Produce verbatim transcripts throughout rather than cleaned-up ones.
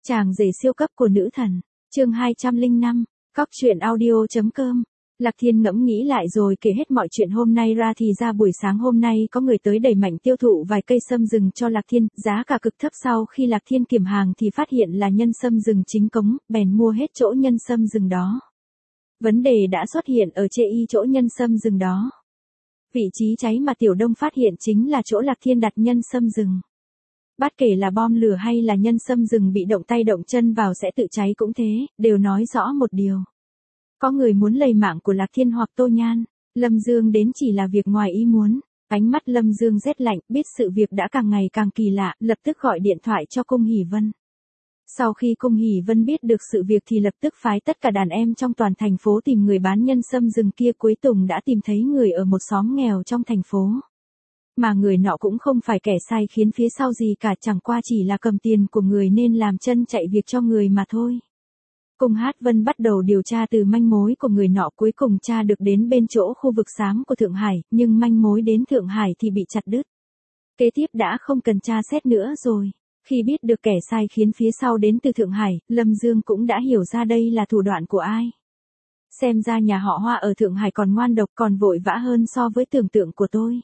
Chàng rể siêu cấp của nữ thần, chương hai trăm lẻ năm, cóc truyện audio.com. Lạc Thiên ngẫm nghĩ lại rồi kể hết mọi chuyện hôm nay ra thì ra buổi sáng hôm nay có người tới đẩy mạnh tiêu thụ vài cây sâm rừng cho Lạc Thiên, giá cả cực thấp. Sau khi Lạc Thiên kiểm hàng thì phát hiện là nhân sâm rừng chính cống, bèn mua hết chỗ nhân sâm rừng đó. Vấn đề đã xuất hiện ở chê y chỗ nhân sâm rừng đó. Vị trí cháy mà Tiểu Đông phát hiện chính là chỗ Lạc Thiên đặt nhân sâm rừng. Bất kể là bom lửa hay là nhân sâm rừng bị động tay động chân vào sẽ tự cháy cũng thế, đều nói rõ một điều. Có người muốn lấy mạng của Lạc Thiên hoặc Tô Nhan, Lâm Dương đến chỉ là việc ngoài ý muốn. Ánh mắt Lâm Dương rét lạnh, biết sự việc đã càng ngày càng kỳ lạ, lập tức gọi điện thoại cho Cung Hỷ Vân. Sau khi Cung Hỷ Vân biết được sự việc thì lập tức phái tất cả đàn em trong toàn thành phố tìm người bán nhân sâm rừng kia. Cuối cùng đã tìm thấy người ở một xóm nghèo trong thành phố. Mà người nọ cũng không phải kẻ sai khiến phía sau gì cả, chẳng qua chỉ là cầm tiền của người nên làm chân chạy việc cho người mà thôi. Cung Hát Vân bắt đầu điều tra từ manh mối của người nọ, cuối cùng tra được đến bên chỗ khu vực xám của Thượng Hải, nhưng manh mối đến Thượng Hải thì bị chặt đứt. Kế tiếp đã không cần tra xét nữa rồi. Khi biết được kẻ sai khiến phía sau đến từ Thượng Hải, Lâm Dương cũng đã hiểu ra đây là thủ đoạn của ai. Xem ra nhà họ Hoa ở Thượng Hải còn ngoan độc, còn vội vã hơn so với tưởng tượng của tôi.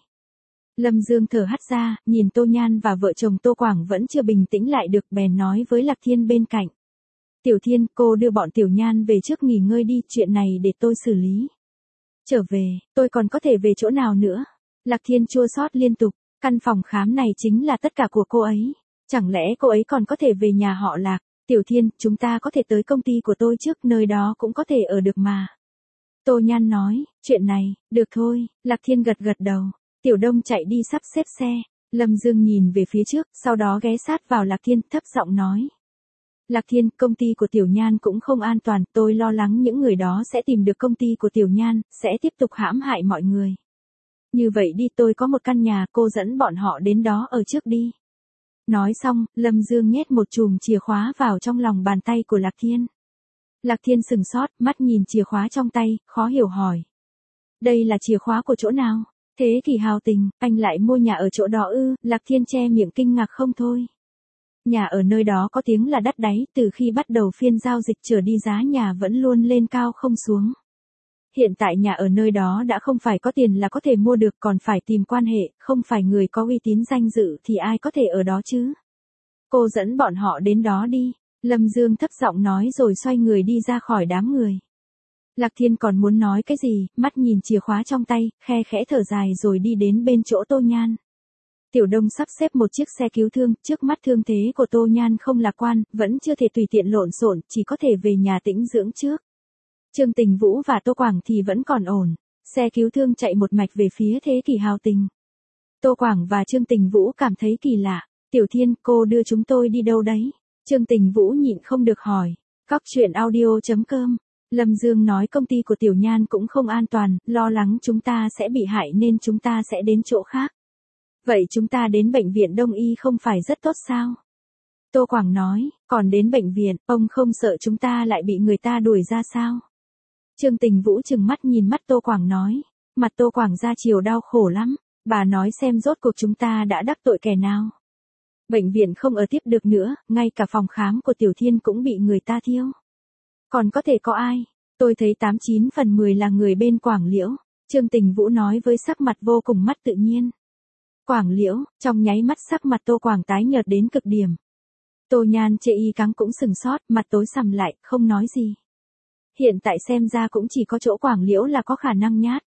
Lâm Dương thở hắt ra, nhìn Tô Nhan và vợ chồng Tô Quảng vẫn chưa bình tĩnh lại được, bèn nói với Lạc Thiên bên cạnh. Tiểu Thiên, cô đưa bọn Tiểu Nhan về trước nghỉ ngơi đi, chuyện này để tôi xử lý. Trở về, tôi còn có thể về chỗ nào nữa? Lạc Thiên chua xót liên tục, căn phòng khám này chính là tất cả của cô ấy. Chẳng lẽ cô ấy còn có thể về nhà họ Lạc? Tiểu Thiên, chúng ta có thể tới công ty của tôi trước, nơi đó cũng có thể ở được mà. Tô Nhan nói, chuyện này, được thôi. Lạc Thiên gật gật đầu. Tiểu Đông chạy đi sắp xếp xe. Lâm Dương nhìn về phía trước, sau đó ghé sát vào Lạc Thiên, thấp giọng nói. Lạc Thiên, công ty của Tiểu Nhan cũng không an toàn, tôi lo lắng những người đó sẽ tìm được công ty của Tiểu Nhan, sẽ tiếp tục hãm hại mọi người. Như vậy đi, tôi có một căn nhà, cô dẫn bọn họ đến đó ở trước đi. Nói xong, Lâm Dương nhét một chùm chìa khóa vào trong lòng bàn tay của Lạc Thiên. Lạc Thiên sừng sốt, mắt nhìn chìa khóa trong tay, khó hiểu hỏi. Đây là chìa khóa của chỗ nào? Thế Kỷ Hào Tình, anh lại mua nhà ở chỗ đó ư? Lạc Thiên che miệng kinh ngạc không thôi. Nhà ở nơi đó có tiếng là đắt đáy, từ khi bắt đầu phiên giao dịch trở đi giá nhà vẫn luôn lên cao không xuống. Hiện tại nhà ở nơi đó đã không phải có tiền là có thể mua được, còn phải tìm quan hệ, không phải người có uy tín danh dự thì ai có thể ở đó chứ. Cô dẫn bọn họ đến đó đi. Lâm Dương thấp giọng nói rồi xoay người đi ra khỏi đám người. Lạc Thiên còn muốn nói cái gì, mắt nhìn chìa khóa trong tay, khe khẽ thở dài rồi đi đến bên chỗ Tô Nhan. Tiểu Đông sắp xếp một chiếc xe cứu thương, trước mắt thương thế của Tô Nhan không lạc quan, vẫn chưa thể tùy tiện lộn xộn, chỉ có thể về nhà tĩnh dưỡng trước. Trương Tình Vũ và Tô Quảng thì vẫn còn ổn, xe cứu thương chạy một mạch về phía Thế Kỷ Hào Tình. Tô Quảng và Trương Tình Vũ cảm thấy kỳ lạ, Tiểu Thiên, cô đưa chúng tôi đi đâu đấy? Trương Tình Vũ nhịn không được hỏi. Cóc truyện audio.com. Lâm Dương nói công ty của Tiểu Nhan cũng không an toàn, lo lắng chúng ta sẽ bị hại nên chúng ta sẽ đến chỗ khác. Vậy chúng ta đến bệnh viện Đông Y không phải rất tốt sao? Tô Quảng nói, còn đến bệnh viện, ông không sợ chúng ta lại bị người ta đuổi ra sao? Trương Tình Vũ trừng mắt nhìn mắt Tô Quảng nói, mặt Tô Quảng ra chiều đau khổ lắm, bà nói xem rốt cuộc chúng ta đã đắc tội kẻ nào. Bệnh viện không ở tiếp được nữa, ngay cả phòng khám của Tiểu Thiên cũng bị người ta thiêu. Còn có thể có ai? Tôi thấy tám chín phần mười là người bên Quảng Liễu, Trương Tình Vũ nói với sắc mặt vô cùng mắt tự nhiên. Quảng Liễu, trong nháy mắt sắc mặt Tô Quảng tái nhợt đến cực điểm. Tô Nhan chê y cắng cũng sừng sốt, mặt tối sầm lại, không nói gì. Hiện tại xem ra cũng chỉ có chỗ Quảng Liễu là có khả năng nhát.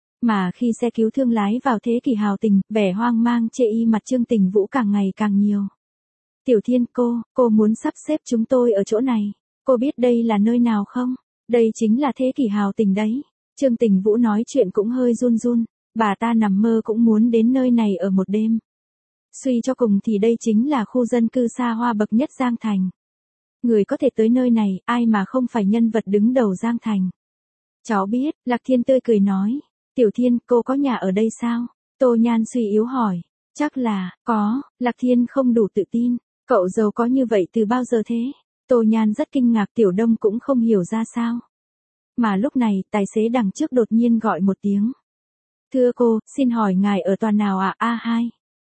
Mà khi xe cứu thương lái vào Thế Kỷ Hào Tình, vẻ hoang mang chê y mặt Trương Tình Vũ càng ngày càng nhiều. Tiểu Thiên, cô, cô muốn sắp xếp chúng tôi ở chỗ này. Cô biết đây là nơi nào không? Đây chính là Thế Kỷ Hào Tình đấy. Trương Tình Vũ nói chuyện cũng hơi run run. Bà ta nằm mơ cũng muốn đến nơi này ở một đêm. Suy cho cùng thì đây chính là khu dân cư xa hoa bậc nhất Giang Thành. Người có thể tới nơi này, ai mà không phải nhân vật đứng đầu Giang Thành. Cháu biết, Lạc Thiên tươi cười nói. Tiểu Thiên, cô có nhà ở đây sao? Tô Nhan suy yếu hỏi. Chắc là, có. Lạc Thiên không đủ tự tin. Cậu giàu có như vậy từ bao giờ thế? Tô Nhan rất kinh ngạc, Tiểu Đông cũng không hiểu ra sao. Mà lúc này, tài xế đằng trước đột nhiên gọi một tiếng. Thưa cô, xin hỏi ngài ở tòa nào ạ? A hai.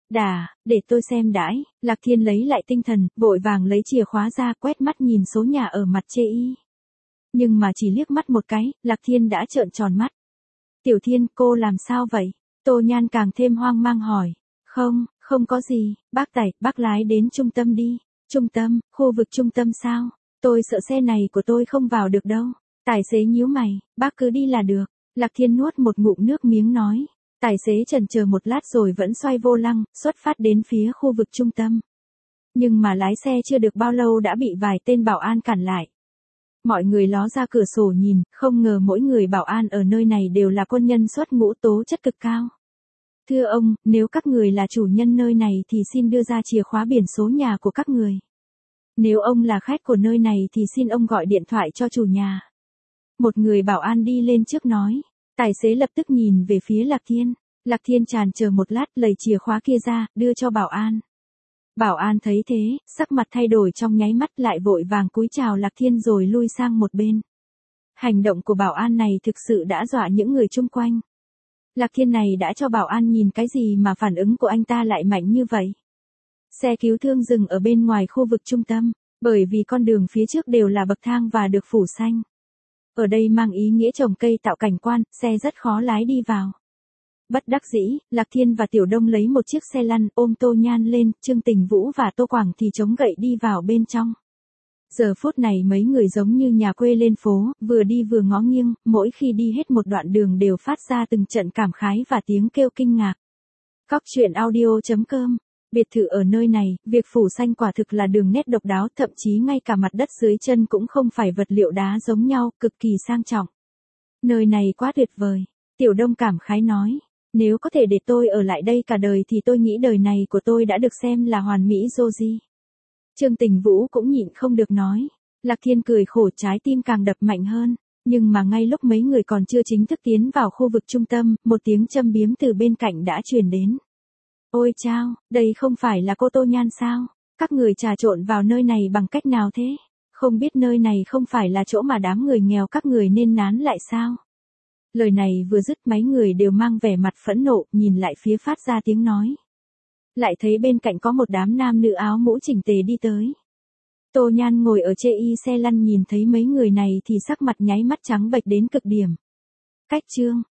Đà, để tôi xem đãi, Lạc Thiên lấy lại tinh thần, vội vàng lấy chìa khóa ra quét mắt nhìn số nhà ở mặt chê y. Nhưng mà chỉ liếc mắt một cái, Lạc Thiên đã trợn tròn mắt. Tiểu Thiên, cô làm sao vậy? Tô Nhan càng thêm hoang mang hỏi. Không, không có gì, bác Tài, bác lái đến trung tâm đi. Trung tâm, khu vực trung tâm sao? Tôi sợ xe này của tôi không vào được đâu. Tài xế nhíu mày, bác cứ đi là được. Lạc Thiên nuốt một ngụm nước miếng nói. Tài xế chần chờ một lát rồi vẫn xoay vô lăng, xuất phát đến phía khu vực trung tâm. Nhưng mà lái xe chưa được bao lâu đã bị vài tên bảo an cản lại. Mọi người ló ra cửa sổ nhìn, không ngờ mỗi người bảo an ở nơi này đều là quân nhân xuất ngũ tố chất cực cao. Thưa ông, nếu các người là chủ nhân nơi này thì xin đưa ra chìa khóa biển số nhà của các người. Nếu ông là khách của nơi này thì xin ông gọi điện thoại cho chủ nhà. Một người bảo an đi lên trước nói. Tài xế lập tức nhìn về phía Lạc Thiên. Lạc Thiên tràn chờ một lát lấy chìa khóa kia ra, đưa cho bảo an. Bảo an thấy thế, sắc mặt thay đổi trong nháy mắt lại vội vàng cúi chào Lạc Thiên rồi lui sang một bên. Hành động của bảo an này thực sự đã dọa những người chung quanh. Lạc Thiên này đã cho bảo an nhìn cái gì mà phản ứng của anh ta lại mạnh như vậy. Xe cứu thương dừng ở bên ngoài khu vực trung tâm, bởi vì con đường phía trước đều là bậc thang và được phủ xanh. Ở đây mang ý nghĩa trồng cây tạo cảnh quan, xe rất khó lái đi vào. Bất đắc dĩ, Lạc Thiên và Tiểu Đông lấy một chiếc xe lăn ôm Tô Nhan lên, Trương Tình Vũ và Tô Quảng thì chống gậy đi vào bên trong. Giờ phút này mấy người giống như nhà quê lên phố, vừa đi vừa ngó nghiêng, mỗi khi đi hết một đoạn đường đều phát ra từng trận cảm khái và tiếng kêu kinh ngạc. Cóc truyện audio chấm com. Biệt thự ở nơi này, việc phủ xanh quả thực là đường nét độc đáo, thậm chí ngay cả mặt đất dưới chân cũng không phải vật liệu đá giống nhau, cực kỳ sang trọng. Nơi này quá tuyệt vời, Tiểu Đông cảm khái nói. Nếu có thể để tôi ở lại đây cả đời thì tôi nghĩ đời này của tôi đã được xem là hoàn mỹ rồi. Trương Tình Vũ cũng nhịn không được nói. Lạc Thiên cười khổ, trái tim càng đập mạnh hơn. Nhưng mà ngay lúc mấy người còn chưa chính thức tiến vào khu vực trung tâm, một tiếng châm biếm từ bên cạnh đã truyền đến. Ôi chao, đây không phải là cô Tô Nhan sao? Các người trà trộn vào nơi này bằng cách nào thế? Không biết nơi này không phải là chỗ mà đám người nghèo các người nên nán lại sao? Lời này vừa dứt mấy người đều mang vẻ mặt phẫn nộ, nhìn lại phía phát ra tiếng nói. Lại thấy bên cạnh có một đám nam nữ áo mũ chỉnh tề đi tới. Tô Nhan ngồi ở chê y xe lăn nhìn thấy mấy người này thì sắc mặt nháy mắt trắng bệch đến cực điểm. Cách chương,